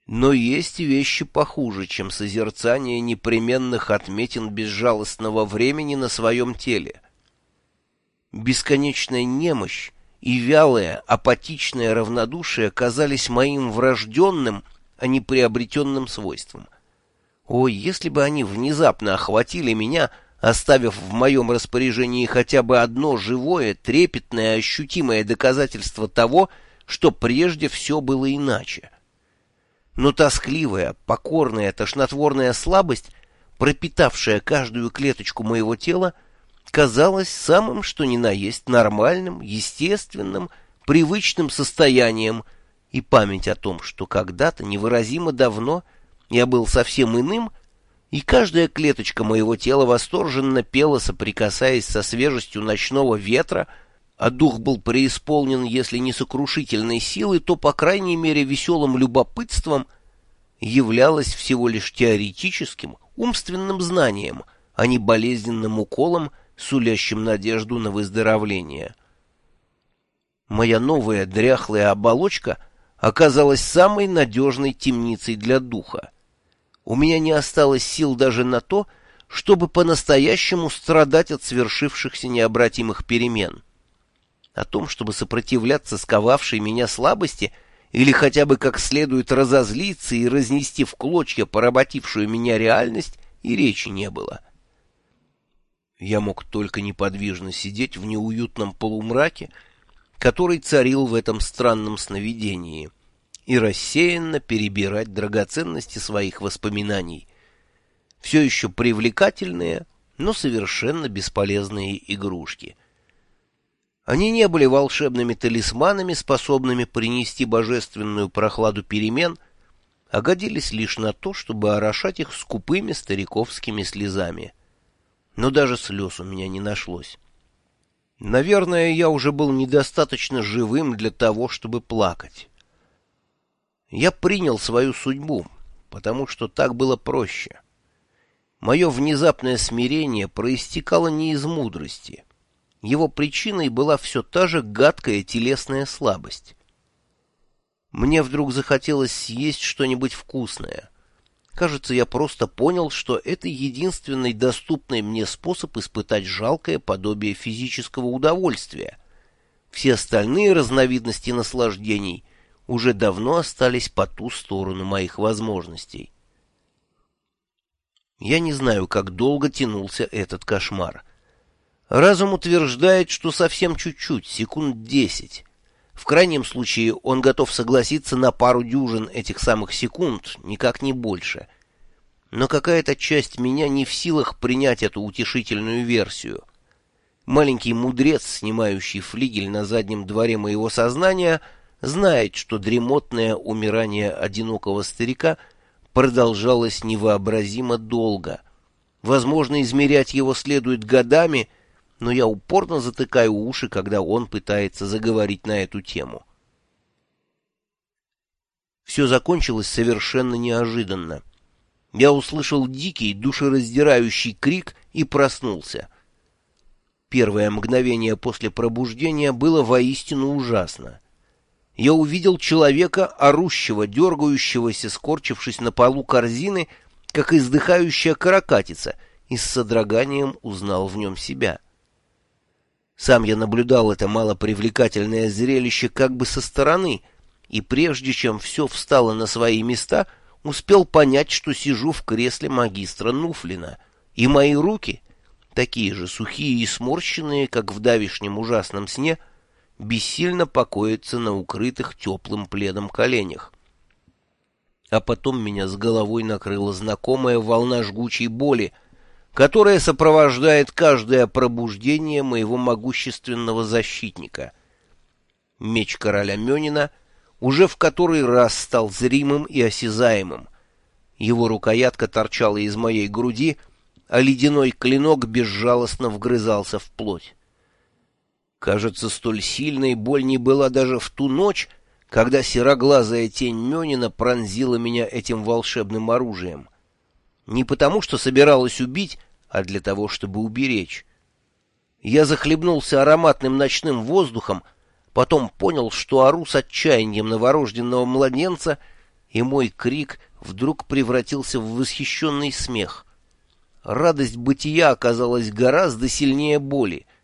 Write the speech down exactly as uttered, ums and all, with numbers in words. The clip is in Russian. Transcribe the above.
Но есть вещи похуже, чем созерцание непременных отметин безжалостного времени на своем теле. Бесконечная немощь и вялое, апатичное равнодушие казались моим врожденным, а не приобретенным свойством. Ой, если бы они внезапно охватили меня, оставив в моем распоряжении хотя бы одно живое, трепетное, ощутимое доказательство того, что прежде все было иначе. Но тоскливая, покорная, тошнотворная слабость, пропитавшая каждую клеточку моего тела, казалась самым что ни на есть нормальным, естественным, привычным состоянием, и память о том, что когда-то невыразимо давно я был совсем иным, и каждая клеточка моего тела восторженно пела, соприкасаясь со свежестью ночного ветра, а дух был преисполнен, если не сокрушительной силой, то, по крайней мере, веселым любопытством, являлось всего лишь теоретическим, умственным знанием, а не болезненным уколом, сулящим надежду на выздоровление. Моя новая дряхлая оболочка оказалась самой надежной темницей для духа. У меня не осталось сил даже на то, чтобы по-настоящему страдать от свершившихся необратимых перемен. О том, чтобы сопротивляться сковавшей меня слабости или хотя бы как следует разозлиться и разнести в клочья поработившую меня реальность, и речи не было. Я мог только неподвижно сидеть в неуютном полумраке, который царил в этом странном сновидении, и рассеянно перебирать драгоценности своих воспоминаний, все еще привлекательные, но совершенно бесполезные игрушки. Они не были волшебными талисманами, способными принести божественную прохладу перемен, а годились лишь на то, чтобы орошать их скупыми стариковскими слезами. Но даже слез у меня не нашлось. Наверное, я уже был недостаточно живым для того, чтобы плакать. Я принял свою судьбу, потому что так было проще. Мое внезапное смирение проистекало не из мудрости. Его причиной была все та же гадкая телесная слабость. Мне вдруг захотелось съесть что-нибудь вкусное. Кажется, я просто понял, что это единственный доступный мне способ испытать жалкое подобие физического удовольствия. Все остальные разновидности наслаждений уже давно остались по ту сторону моих возможностей. Я не знаю, как долго тянулся этот кошмар. Разум утверждает, что совсем чуть-чуть, секунд десять. В крайнем случае он готов согласиться на пару дюжин этих самых секунд, никак не больше. Но какая-то часть меня не в силах принять эту утешительную версию. Маленький мудрец, снимающий флигель на заднем дворе моего сознания, знает, что дремотное умирание одинокого старика продолжалось невообразимо долго. Возможно, измерять его следует годами, но я упорно затыкаю уши, когда он пытается заговорить на эту тему. Все закончилось совершенно неожиданно. Я услышал дикий, душераздирающий крик и проснулся. Первое мгновение после пробуждения было воистину ужасно. Я увидел человека, орущего, дергающегося, скорчившись на полу корзины, как издыхающая каракатица, и с содроганием узнал в нем себя. Сам я наблюдал это малопривлекательное зрелище как бы со стороны, и прежде чем все встало на свои места, успел понять, что сижу в кресле магистра Нуфлина, и мои руки, такие же сухие и сморщенные, как в давешнем ужасном сне, бессильно покоятся на укрытых теплым пледом коленях. А потом меня с головой накрыла знакомая волна жгучей боли, которая сопровождает каждое пробуждение моего могущественного защитника. Меч короля Мёнина уже в который раз стал зримым и осязаемым. Его рукоятка торчала из моей груди, а ледяной клинок безжалостно вгрызался в плоть. Кажется, столь сильной боль не была даже в ту ночь, когда сероглазая тень Мёнина пронзила меня этим волшебным оружием. Не потому, что собиралась убить, а для того, чтобы уберечь. Я захлебнулся ароматным ночным воздухом, потом понял, что ору с отчаянием новорожденного младенца, и мой крик вдруг превратился в восхищенный смех. Радость бытия оказалась гораздо сильнее боли.